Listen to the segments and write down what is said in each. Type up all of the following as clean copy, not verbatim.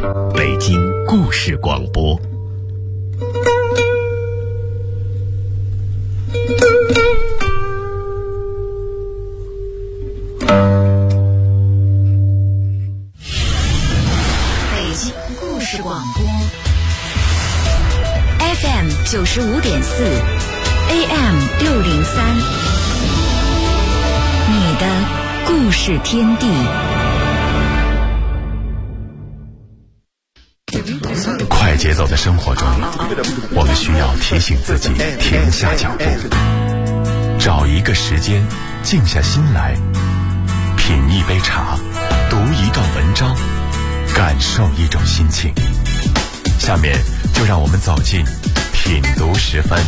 北京故事广播。 北京故事广播 FM 95.4 AM 603，你的故事天地。 快节奏的生活中，我们需要提醒自己停下脚步，找一个时间静下心来，品一杯茶，读一段文章，感受一种心情。下面就让我们走进品读10分。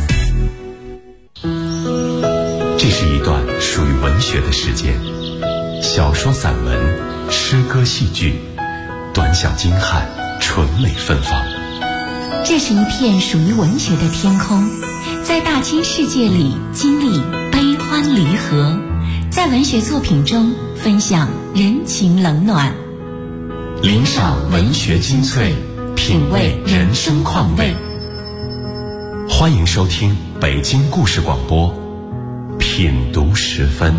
这是一段属于文学的时间，小说、散文、诗歌、戏剧，短小精悍，纯美芬芳。 这是一片属于文学的天空，在大千世界里经历悲欢离合，在文学作品中分享人情冷暖， 领赏文学精粹，品味人生况味。欢迎收听北京故事广播品读10分。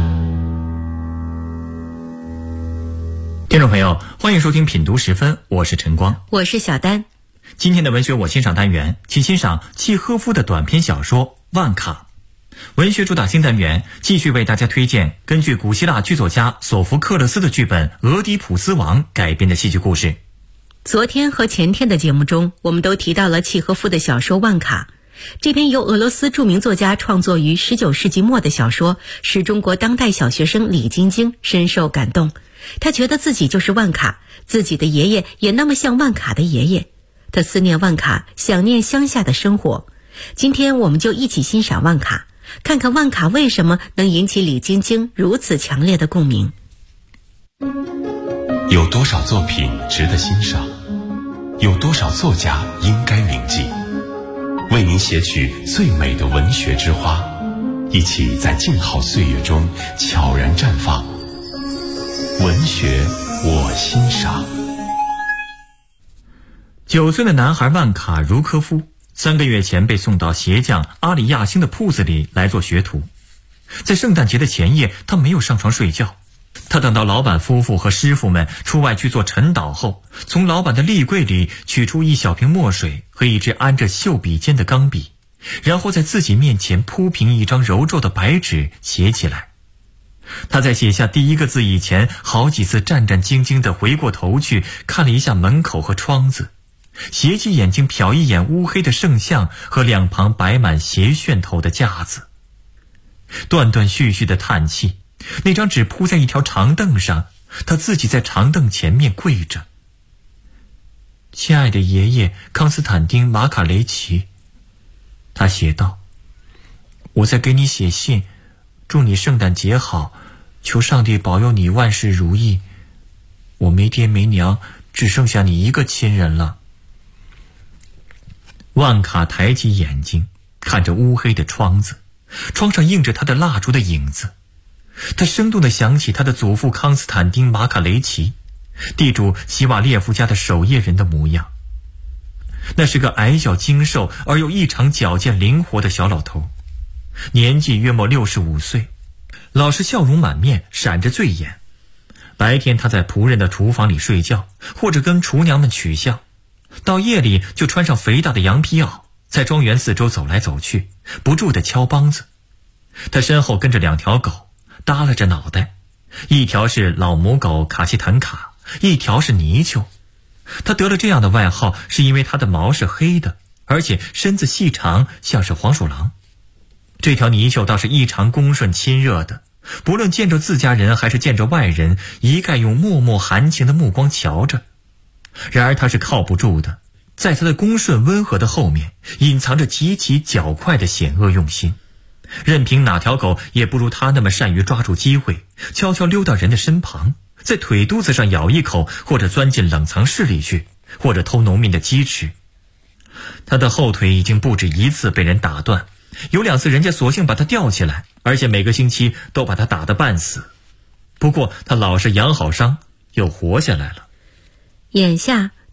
听众朋友，欢迎收听品读10分，我是陈光， 我是小丹。 今天的文学我欣赏单元，请欣赏契诃夫的短篇小说《万卡》。文学主打新单元继续为大家推荐根据古希腊剧作家索福克勒斯的剧本《俄狄浦斯王》改编的戏剧故事。 昨天和前天的节目中，我们都提到了契诃夫的小说《万卡》。这篇由俄罗斯著名作家创作于19世纪末的小说，使中国当代小学生李晶晶深受感动。他觉得自己就是万卡，自己的爷爷也那么像万卡的爷爷。他思念万卡，想念乡下的生活。今天我们就一起欣赏万卡，看看万卡为什么能引起李晶晶如此强烈的共鸣。 有多少作品值得欣赏？有多少作家应该铭记？为您写取最美的文学之花，一起在静好岁月中悄然绽放。文学我欣赏。 9岁的男孩万卡茹科夫3个月前被送到鞋匠阿里亚星的铺子里来做学徒。在圣诞节的前夜，他没有上床睡觉。他等到老板夫妇和师傅们出外去做晨祷后，从老板的立柜里取出一小瓶墨水和一支安着绣笔尖的钢笔，然后在自己面前铺平一张柔皱的白纸写起来。他在写下第一个字以前，好几次战战兢兢地回过头去看了一下门口和窗子，斜起眼睛瞟一眼乌黑的圣像和两旁摆满斜楦头的架子，断断续续的叹气。那张纸铺在一条长凳上，他自己在长凳前面跪着。亲爱的爷爷康斯坦丁·马卡雷奇，他写道，我在给你写信，祝你圣诞节好，求上帝保佑你万事如意。我没爹没娘，只剩下你一个亲人了。万卡抬起眼睛看着乌黑的窗子，窗上映着他的蜡烛的影子。他生动地想起他的祖父康斯坦丁·马卡雷奇，地主希瓦列夫家的守夜人的模样。那是个矮小精瘦而又异常矫健灵活的小老头，年纪约莫65岁，老是笑容满面，闪着醉眼。白天他在仆人的厨房里睡觉，或者跟厨娘们取笑，到夜里就穿上肥大的羊皮袄，在庄园四周走来走去，不住地敲梆子。他身后跟着2条狗，耷拉着脑袋，一条是老母狗卡西坦卡，一条是泥鳅。他得了这样的外号是因为他的毛是黑的，而且身子细长，像是黄鼠狼。这条泥鳅倒是异常恭顺亲热的，不论见着自家人还是见着外人，一概用脉脉含情的目光瞧着。然而他是靠不住的，在他的恭顺温和的后面隐藏着极其狡猾的险恶用心。任凭哪条狗也不如他那么善于抓住机会，悄悄溜到人的身旁，在腿肚子上咬一口，或者钻进冷藏室里去，或者偷农民的鸡吃。他的后腿已经不止一次被人打断，有2次人家索性把他吊起来，而且每个星期都把他打得半死。不过他老是养好伤，又活下来了。 眼下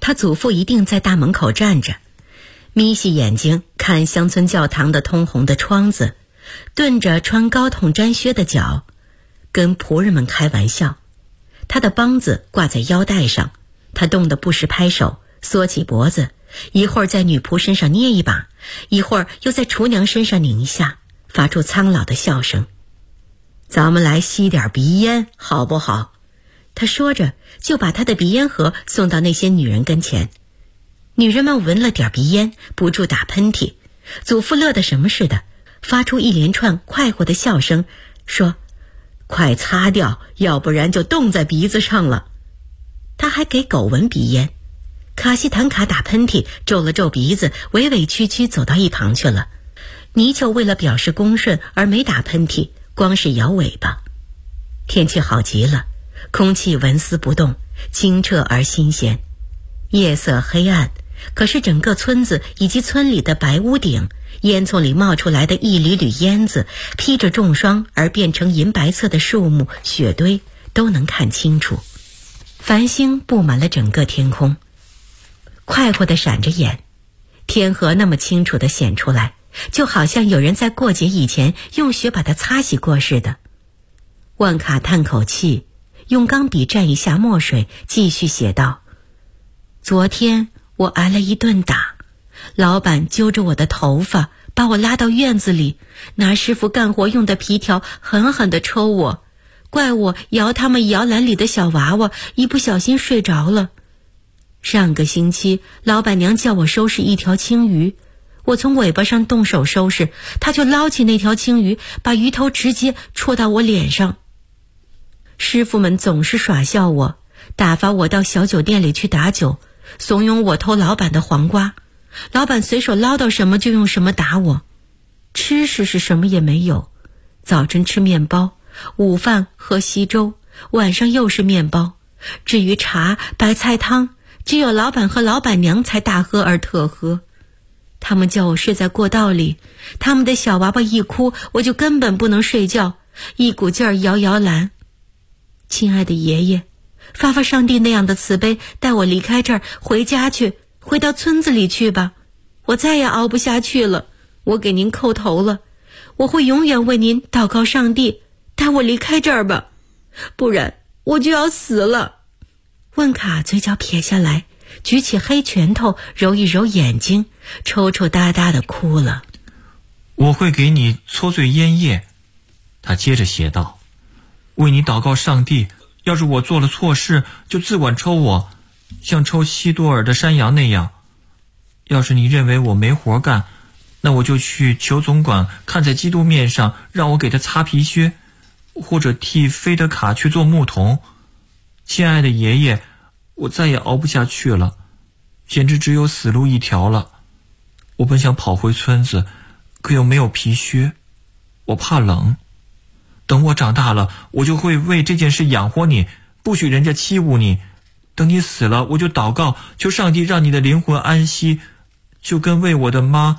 他祖父一定在大门口站着，眯起眼睛看乡村教堂的通红的窗子，顿着穿高筒毡靴的脚，跟仆人们开玩笑。他的梆子挂在腰带上，他冻得不时拍手，缩起脖子，一会儿在女仆身上捏一把，一会儿又在厨娘身上拧一下，发出苍老的笑声。咱们来吸点鼻烟好不好？他说着就把他的鼻烟盒送到那些女人跟前。女人们闻了点鼻烟，不住打喷嚏。祖父乐得什么似的，发出一连串快活的笑声，说：快擦掉，要不然就冻在鼻子上了。他还给狗闻鼻烟。卡西坦卡打喷嚏，皱了皱鼻子，委委屈屈走到一旁去了。泥鳅为了表示恭顺而没打喷嚏，光是摇尾巴。天气好极了，空气纹丝不动，清澈而新鲜。夜色黑暗，可是整个村子以及村里的白屋顶，烟囱里冒出来的一缕缕烟子，披着重霜而变成银白色的树木、雪堆，都能看清楚。繁星布满了整个天空，快活地闪着眼，天河那么清楚地显出来，就好像有人在过节以前用雪把它擦洗过似的。万卡叹口气，用钢笔蘸一下墨水，继续写道：昨天我挨了一顿打，老板揪着我的头发，把我拉到院子里，拿师傅干活用的皮条狠狠地抽我，怪我摇他们摇篮里的小娃娃，一不小心睡着了。上个星期老板娘叫我收拾一条青鱼，我从尾巴上动手收拾，他就捞起那条青鱼，把鱼头直接戳到我脸上。师傅们总是耍笑我，打发我到小酒店里去打酒，怂恿我偷老板的黄瓜，老板随手捞到什么就用什么打我。吃食是什么也没有，早晨吃面包，午饭喝稀粥，晚上又是面包。至于茶、白菜汤，只有老板和老板娘才大喝而特喝。他们叫我睡在过道里，他们的小娃娃一哭，我就根本不能睡觉，一股劲儿摇摇篮。亲爱的爷爷，发发上帝那样的慈悲，带我离开这儿，回家去，回到村子里去吧。我再也熬不下去了，我给您叩头了，我会永远为您祷告上帝，带我离开这儿吧，不然我就要死了。万卡嘴角撇下来，举起黑拳头揉一揉眼睛，抽抽搭搭地哭了。 我会给你搓碎烟叶，他接着写道，为你祷告上帝，要是我做了错事，就自管抽我，像抽西多尔的山羊那样。要是你认为我没活干，那我就去求总管看在基督面上，让我给他擦皮靴，或者替菲德卡去做牧童。亲爱的爷爷，我再也熬不下去了，简直只有死路一条了。我本想跑回村子，可又没有皮靴，我怕冷。等我长大了，我就会为这件事养活你，不许人家欺侮你。等你死了，我就祷告，求上帝让你的灵魂安息，就跟为我的妈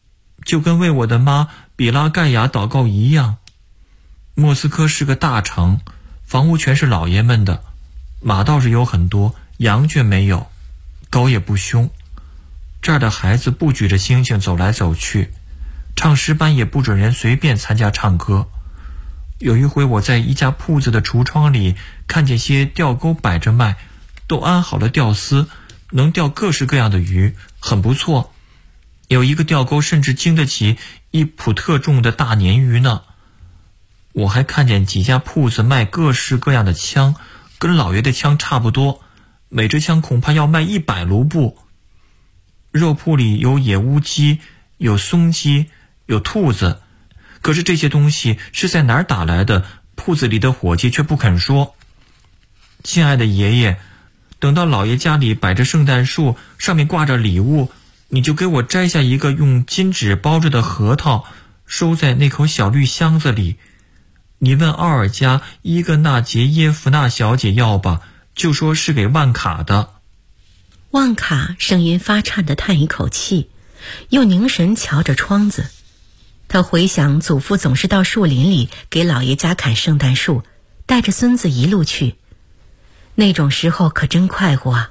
比拉盖亚祷告一样。莫斯科是个大城，房屋全是老爷们的，马倒是有很多，羊却没有，狗也不凶。这儿的孩子不举着星星走来走去，唱诗班也不准人随便参加唱歌。有一回我在一家铺子的橱窗里看见些钓钩摆着卖，都安好了钓丝，能钓各式各样的鱼，很不错。有一个钓钩甚至经得起1普特重的大鲶鱼呢。我还看见几家铺子卖各式各样的枪，跟老爷的枪差不多，每支枪恐怕要卖100卢布。肉铺里有野乌鸡，有松鸡，有兔子，可是这些东西是在哪儿打来的，铺子里的伙计却不肯说。亲爱的爷爷，等到老爷家里摆着圣诞树，上面挂着礼物，你就给我摘下一个用金纸包着的核桃，收在那口小绿箱子里。你问奥尔加伊格纳杰耶夫娜小姐要吧，就说是给万卡的。 万卡声音发颤地叹一口气，又凝神瞧着窗子。他回想祖父总是到树林里给老爷家砍圣诞树，带着孙子一路去。那种时候可真快活啊！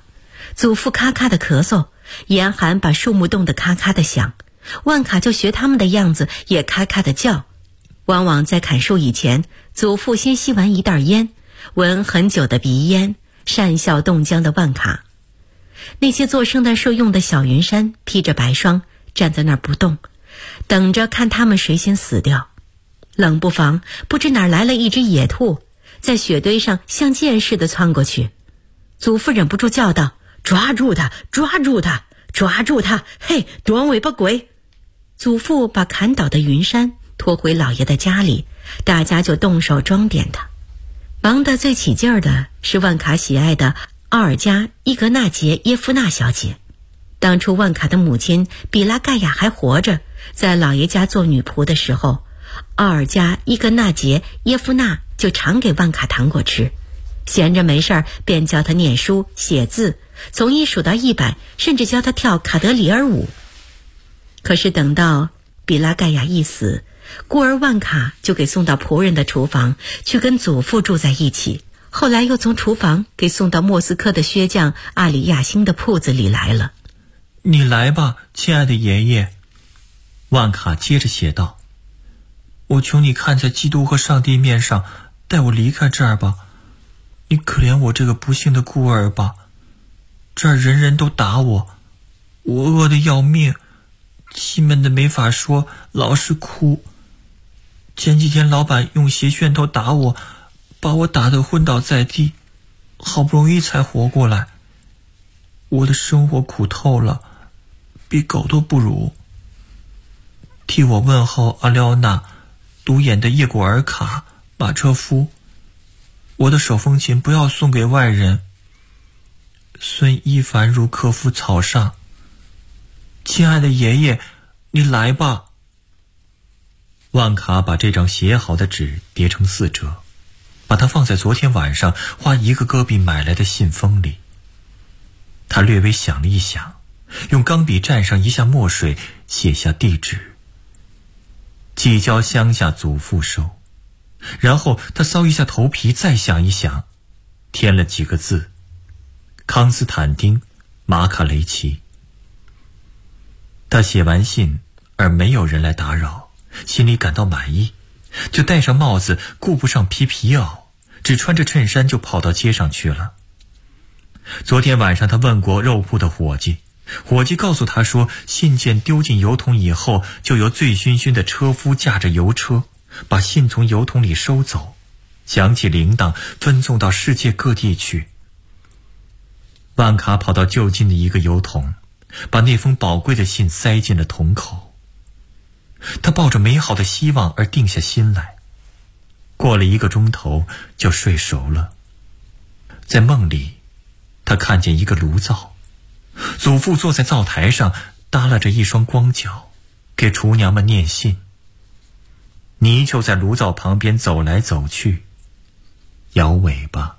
祖父咔咔的咳嗽，严寒把树木冻得咔咔的响，万卡就学他们的样子，也咔咔的叫。往往在砍树以前，祖父先吸完一袋烟，闻很久的鼻烟，讪笑冻僵的万卡。那些做圣诞树用的小云杉披着白霜，站在那儿不动，等着看他们谁先死掉。冷不防，不知哪来了一只野兔，在雪堆上像箭似的窜过去。祖父忍不住叫道：“抓住他，抓住他，抓住他！嘿，短尾巴鬼！”祖父把砍倒的云杉拖回老爷的家里，大家就动手装点他。忙得最起劲儿的是万卡喜爱的奥尔加·伊格纳杰耶夫娜小姐。当初万卡的母亲比拉盖亚还活着，在老爷家做女仆的时候，奥尔加·伊格纳杰耶夫娜就常给万卡糖果吃，闲着没事儿便教他念书写字，从1数到100，甚至教他跳卡德里尔舞。可是等到比拉盖亚一死，孤儿万卡就给送到仆人的厨房去跟祖父住在一起，后来又从厨房给送到莫斯科的靴匠阿里亚星的铺子里来了。 你来吧，亲爱的爷爷。万卡接着写道：我求你看在基督和上帝面上，带我离开这儿吧。你可怜我这个不幸的孤儿吧。这儿人人都打我，我饿得要命，气闷得没法说，老是哭。前几天老板用鞋楦头打我，把我打得昏倒在地，好不容易才活过来。我的生活苦透了，比狗都不如。替我问候阿廖娜、独眼的叶古尔卡、马车夫。我的手风琴不要送给外人。孙伊凡如科夫草上。亲爱的爷爷，你来吧。万卡把这张写好的纸叠成4折，把它放在昨天晚上花1个戈币买来的信封里。他略微想了一想，用钢笔蘸上一下墨水，写下地址，寄交乡下祖父收。然后他搔一下头皮，再想一想，添了几个字：康斯坦丁·马卡雷奇。他写完信而没有人来打扰，心里感到满意，就戴上帽子，顾不上披皮袄，只穿着衬衫就跑到街上去了。昨天晚上他问过肉铺的伙计，伙计告诉他说，信件丢进邮筒以后，就由醉醺醺的车夫驾着邮车把信从邮筒里收走，响起铃铛，分送到世界各地去。万卡跑到就近的一个邮筒，把那封宝贵的信塞进了筒口。他抱着美好的希望而定下心来，过了1个钟头就睡熟了。在梦里，他看见一个炉灶，祖父坐在灶台上，耷拉着一双光脚，给厨娘们念信。泥鳅在炉灶旁边走来走去，摇尾巴。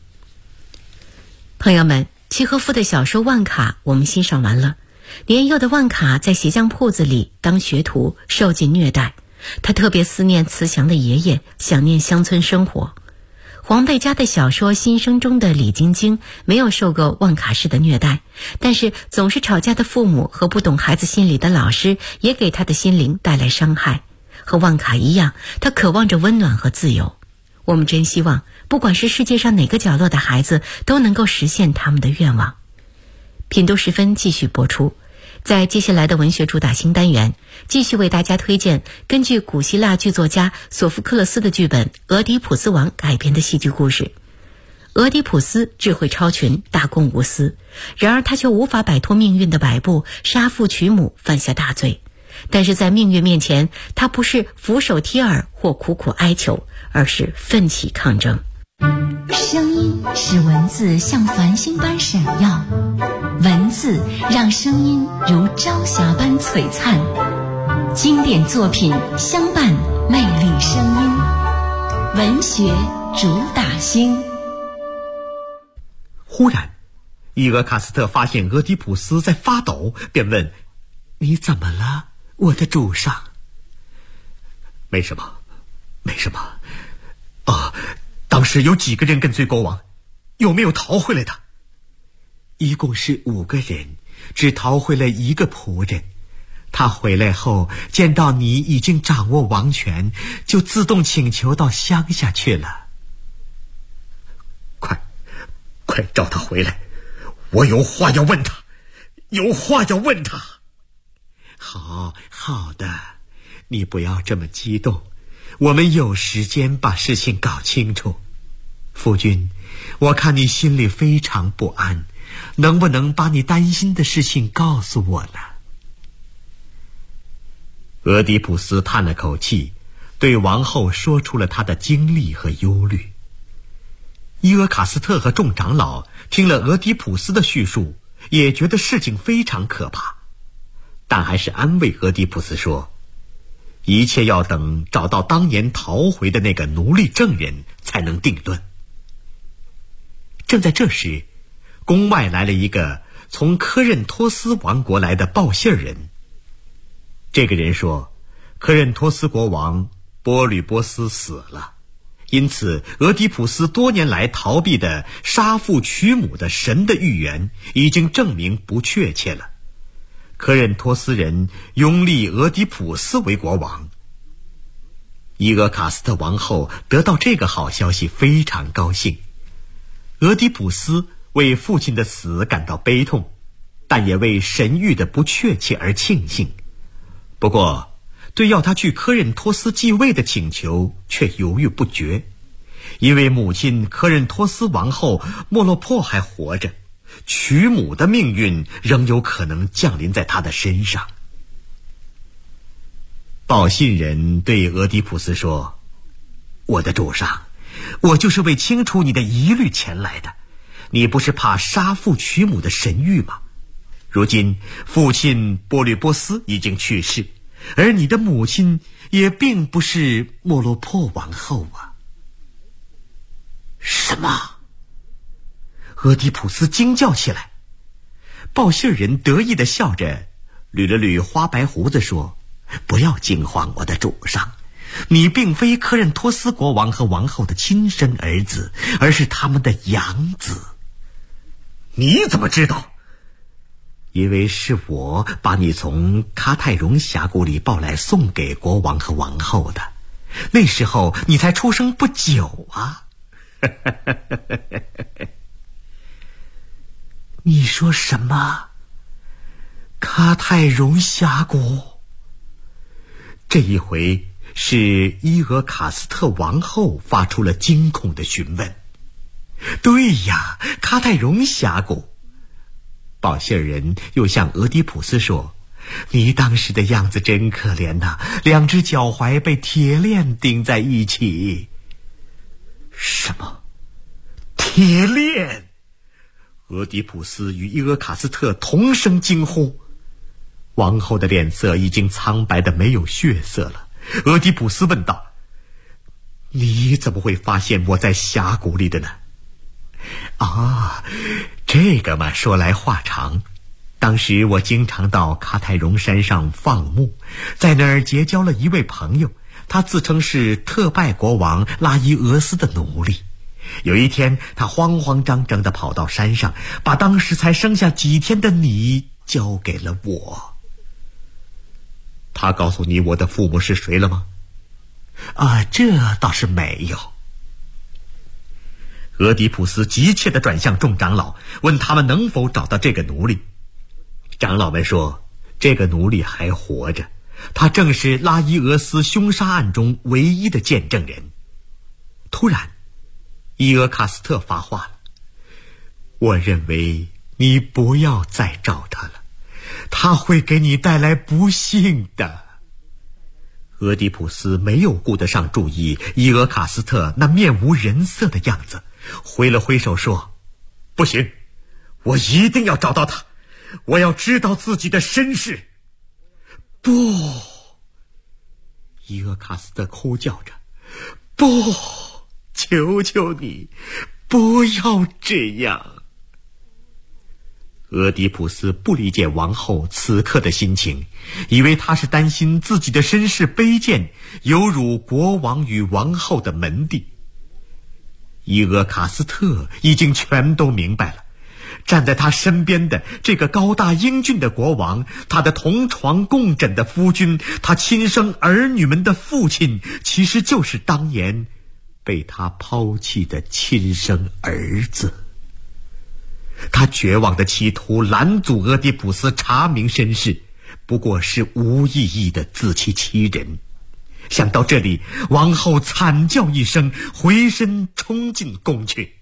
朋友们，契诃夫的小说《万卡》我们欣赏完了。年幼的万卡在鞋匠铺子里当学徒，受尽虐待。他特别思念慈祥的爷爷，想念乡村生活。黄贝家的小说《新生》中的李晶晶没有受过万卡式的虐待，但是总是吵架的父母和不懂孩子心理的老师也给他的心灵带来伤害。和万卡一样，他渴望着温暖和自由。我们真希望不管是世界上哪个角落的孩子都能够实现他们的愿望。品读时分继续播出，在接下来的文学主打新单元，继续为大家推荐根据古希腊剧作家索福克勒斯的剧本《俄狄浦斯王》改编的戏剧故事。俄狄浦斯智慧超群，大公无私，然而他却无法摆脱命运的摆布，杀父娶母，犯下大罪。但是在命运面前，他不是俯首贴耳或苦苦哀求，而是奋起抗争。 声音使文字像繁星般闪耀，文字让声音如朝霞般璀璨。经典作品相伴，魅力声音，文学主打星。 忽然，伊俄卡斯特发现俄狄浦斯在发抖，便问：“你怎么了，我的主上？”“没什么，没什么。当时有几个人跟随国王，有没有逃回来的？” 一共是5个人，只逃回了1个仆人。他回来后见到你已经掌握王权，就自动请求到乡下去了。快找他回来，我有话要问他，好的，你不要这么激动，我们有时间把事情搞清楚。夫君，我看你心里非常不安，能不能把你担心的事情告诉我呢？俄狄浦斯叹了口气，对王后说出了他的经历和忧虑。伊俄卡斯特和众长老听了俄狄浦斯的叙述，也觉得事情非常可怕，但还是安慰俄狄浦斯说，一切要等找到当年逃回的那个奴隶证人才能定论。正在这时，宫外来了一个从科任托斯王国来的报信人。这个人说，科任托斯国王波吕波斯死了，因此俄狄浦斯多年来逃避的杀父娶母的神的预言已经证明不确切了。科任托斯人拥立俄狄浦斯为国王。伊俄卡斯特王后得到这个好消息非常高兴。俄狄浦斯为父亲的死感到悲痛，但也为神谕的不确切而庆幸。不过对要他去科任托斯继位的请求却犹豫不决，因为母亲科任托斯王后莫洛珀还活着，娶母的命运仍有可能降临在他的身上。报信人对俄狄浦斯说，我的主上，我就是为清除你的疑虑前来的，你不是怕杀父娶母的神谕吗？如今父亲波吕波斯已经去世，而你的母亲也并不是莫洛珀王后啊。什么？俄狄浦斯惊叫起来。报信人得意地笑着捋了捋花白胡子说，不要惊慌，我的主上，你并非科任托斯国王和王后的亲生儿子，而是他们的养子。你怎么知道？因为是我把你从喀泰荣峡谷里抱来送给国王和王后的，那时候你才出生不久啊。你说什么？喀泰荣峡谷？这一回是伊俄卡斯特王后发出了惊恐的询问。对呀，喀泰荣峡谷。报信人又向俄狄浦斯说，你当时的样子真可怜呐，2只脚踝被铁链钉在一起。什么？铁链？俄狄浦斯与伊俄卡斯特同声惊呼。王后的脸色已经苍白的没有血色了。俄狄浦斯问道，你怎么会发现我在峡谷里的呢？这个嘛，说来话长。当时我经常到喀泰荣山上放牧，在那儿结交了一位朋友，他自称是特拜国王拉伊俄斯的奴隶。有一天，他慌慌张张地跑到山上，把当时才生下几天的你交给了我。他告诉你我的父母是谁了吗？这倒是没有。俄狄浦斯急切地转向众长老，问他们能否找到这个奴隶。长老们说，这个奴隶还活着，他正是拉伊俄斯凶杀案中唯一的见证人。突然，伊俄卡斯特发话了，我认为你不要再找他了，他会给你带来不幸的。俄狄浦斯没有顾得上注意伊俄卡斯特那面无人色的样子，挥了挥手说，不行，我一定要找到他，我要知道自己的身世。不！伊俄卡斯特哭叫着，不，求求你，不要这样。俄狄浦斯不理解王后此刻的心情，以为她是担心自己的身世卑贱，有辱国王与王后的门第。伊俄卡斯特已经全都明白了， 站在他身边的这个高大英俊的国王，他的同床共枕的夫君，他亲生儿女们的父亲，其实就是当年被他抛弃的亲生儿子。他绝望地企图拦阻俄狄浦斯查明身世，不过是无意义的自欺欺人。想到这里，王后惨叫一声，回身冲进宫去。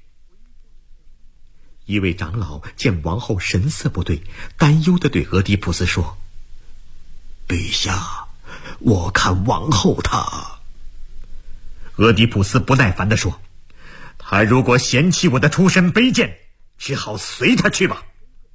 一位长老见王后神色不对，担忧地对俄狄浦斯说：“陛下，我看王后她……”俄狄浦斯不耐烦地说：“她如果嫌弃我的出身卑贱，只好随她去吧。”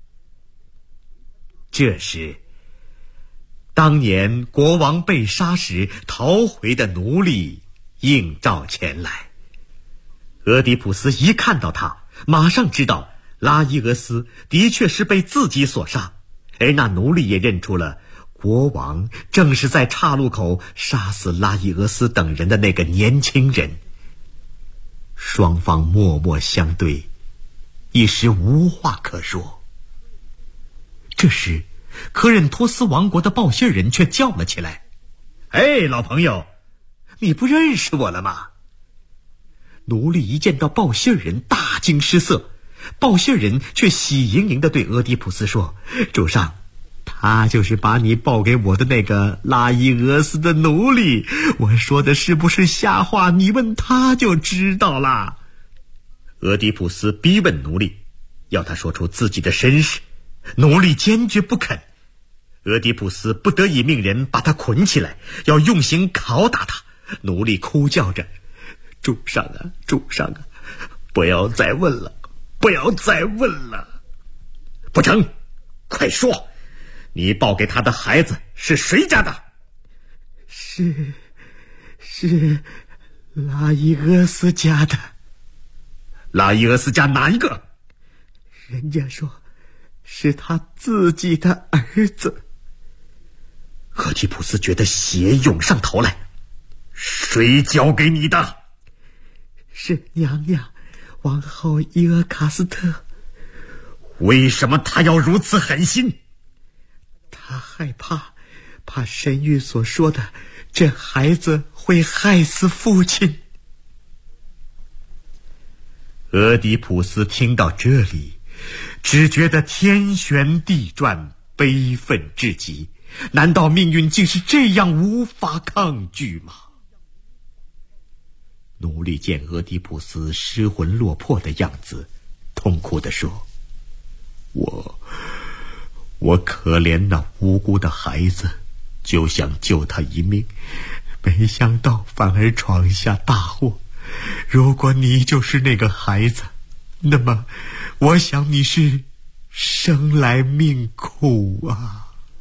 这时，当年国王被杀时逃回的奴隶应召前来。俄狄浦斯一看到他，马上知道拉伊俄斯的确是被自己所杀，而那奴隶也认出了国王正是在岔路口杀死拉伊俄斯等人的那个年轻人。双方默默相对，一时无话可说。这时，科任托斯王国的报信人却叫了起来：“哎，老朋友，你不认识我了吗？”奴隶一见到报信人，大惊失色。报信人却喜盈盈地对俄狄浦斯说：“主上，他就是把你报给我的那个拉伊俄斯的奴隶。我说的是不是瞎话？你问他就知道了。”俄狄浦斯逼问奴隶，要他说出自己的身世。奴隶坚决不肯。俄狄浦斯不得已命人把他捆起来，要用刑拷打他。奴隶哭叫着：“主上啊，主上啊，不要再问了，不要再问了。”“不成，快说，你报给他的孩子是谁家的？”“是拉伊俄斯家的。”“拉伊俄斯家哪一个？”“人家说是他自己的儿子。”俄狄浦斯觉得血涌上头来。“谁交给你的？”“是娘娘，王后伊俄卡斯特。”“为什么他要如此狠心？”“他害怕神谕所说的这孩子会害死父亲。”俄狄浦斯听到这里，只觉得天旋地转，悲愤至极。难道命运竟是这样无法抗拒吗？奴隶见俄狄浦斯失魂落魄的样子，痛哭地说：“我可怜那无辜的孩子，就想救他一命，没想到反而闯下大祸。如果你就是那个孩子，那么我想你是生来命苦啊。”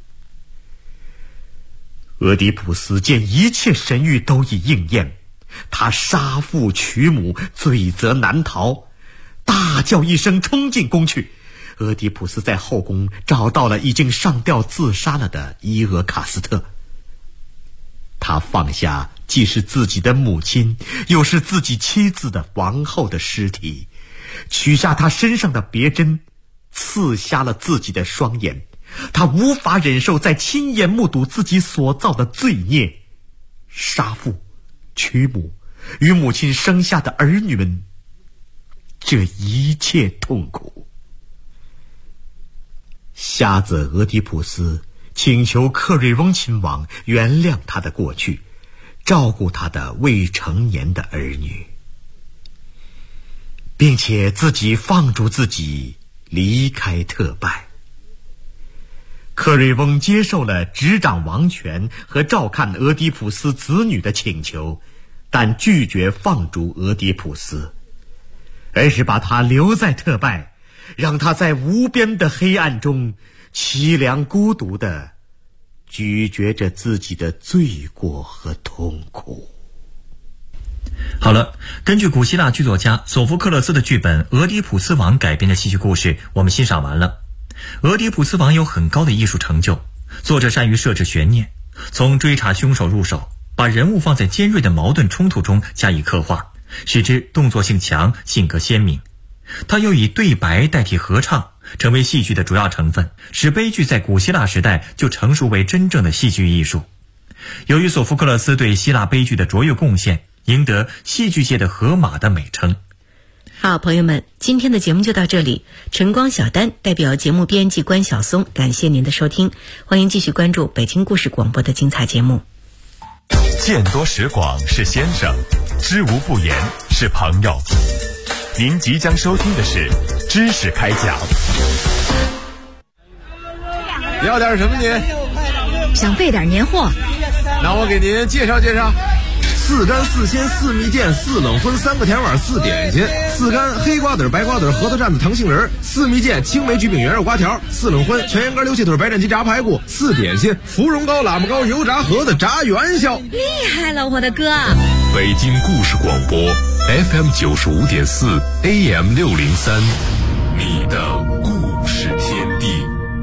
俄狄浦斯见一切神谕都已应验，他杀父娶母，罪责难逃，大叫一声冲进宫去。俄狄浦斯在后宫找到了已经上吊自杀了的伊俄卡斯特。他放下既是自己的母亲又是自己妻子的王后的尸体，取下他身上的别针，刺瞎了自己的双眼。他无法忍受再亲眼目睹自己所造的罪孽，杀父娶母，与母亲生下的儿女们这一切痛苦。瞎子俄狄浦斯请求克瑞翁亲王原谅他的过去，照顾他的未成年的儿女，并且自己放逐自己离开特拜。克瑞翁接受了执掌王权和照看俄狄浦斯子女的请求，但拒绝放逐俄狄浦斯，而是把他留在特拜，让他在无边的黑暗中凄凉孤独地咀嚼着自己的罪过和痛苦。 好了，根据古希腊剧作家索福克勒斯的剧本《俄狄浦斯王》改编的戏剧故事，我们欣赏完了。俄狄浦斯王有很高的艺术成就，作者善于设置悬念，从追查凶手入手，把人物放在尖锐的矛盾冲突中加以刻画，使之动作性强，性格鲜明。 它又以对白代替合唱，成为戏剧的主要成分，使悲剧在古希腊时代就成熟为真正的戏剧艺术。由于索福克勒斯对希腊悲剧的卓越贡献，赢得戏剧界的荷马的美称。 好，朋友们，今天的节目就到这里。晨光小丹代表节目编辑关晓松，感谢您的收听，欢迎继续关注北京故事广播的精彩节目。 见多识广是先生，知无不言是朋友。您即将收听的是知识开讲。 要点什么您？ 想备点年货。 那我给您介绍介绍。4干4鲜4蜜饯4冷荤3个甜碗4点心，4干黑瓜子白瓜子核桃蘸子糖杏仁，4蜜饯青梅焗饼圆肉瓜条，4冷荤全羊肝溜气腿白斩鸡炸排骨，4点心芙蓉糕喇嘛糕油炸盒子炸元宵。 厉害了，我的哥！ 北京故事广播 FM 95.4 AM 603，你的故事天地。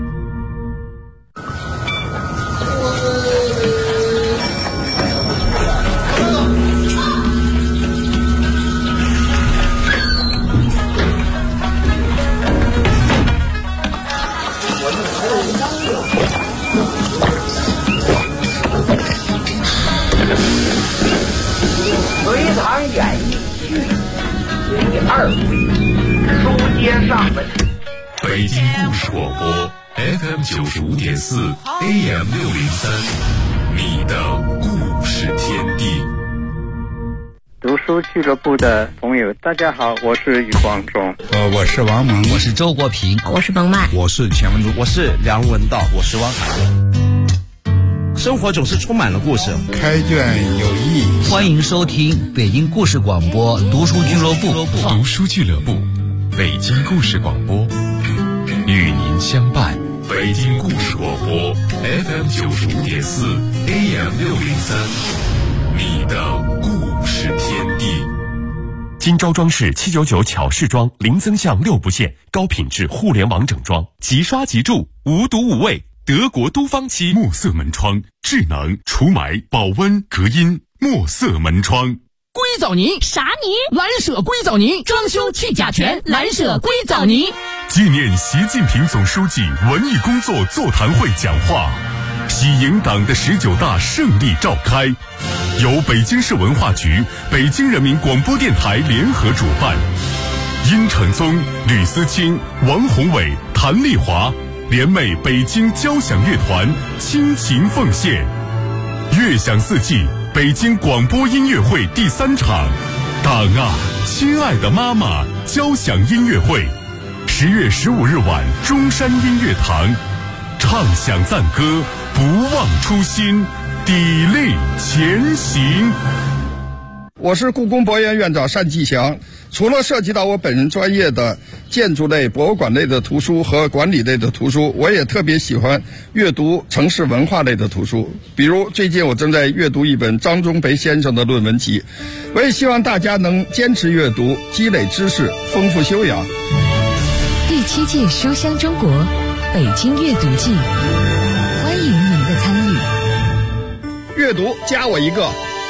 隋唐演义第2回，书接上文。 北京故事广播 FM 95.4 AM 603，你的故事天地。 读书俱乐部的朋友，大家好，我是余光中。 我是王蒙， 我是周国平， 我是彭曼， 我是钱文竹， 我是梁文道，我是汪海。生活总是充满了故事， 开卷有益。 欢迎收听北京故事广播读书俱乐部。 读书俱乐部，北京故事广播，与您相伴。北京故事广播 FM 95.4 AM 603，你的故事天地。金招装饰799巧饰装，零增项6不限，高品质互联网整装，即刷即住，无毒无味。德国都方漆墨色门窗，智能除霾、保温、隔音，墨色门窗。 硅藻泥啥泥？蓝舍硅藻泥，装修去甲醛，蓝舍硅藻泥。 纪念习近平总书记文艺工作座谈会讲话，喜迎党的19大胜利召开，由北京市文化局、北京人民广播电台联合主办。殷承宗、吕思清、王宏伟、谭丽华联袂北京交响乐团倾情奉献，乐享四季北京广播音乐会第3场，党啊，亲爱的妈妈交响音乐会，10月15日晚中山音乐堂，唱响赞歌，不忘初心，砥砺前行。 我是故宫博物院院长单霁翔。除了涉及到我本人专业的建筑类、博物馆类的图书和管理类的图书，我也特别喜欢阅读城市文化类的图书。比如最近我正在阅读一本张忠培先生的论文集，我也希望大家能坚持阅读，积累知识，丰富修养。 第7届书香中国北京阅读季，欢迎您的参与。 阅读加我一个。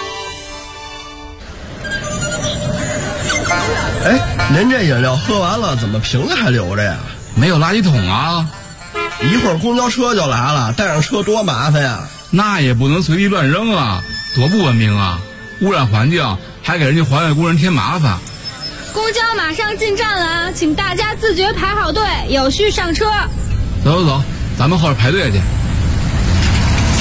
哎，您这饮料喝完了，怎么瓶子还留着呀？ 没有垃圾桶啊！ 一会儿公交车就来了，带上车多麻烦呀！ 那也不能随地乱扔啊，多不文明啊！污染环境，还给人家环卫工人添麻烦。 公交马上进站了，请大家自觉排好队，有序上车。 走走走，咱们后边排队去。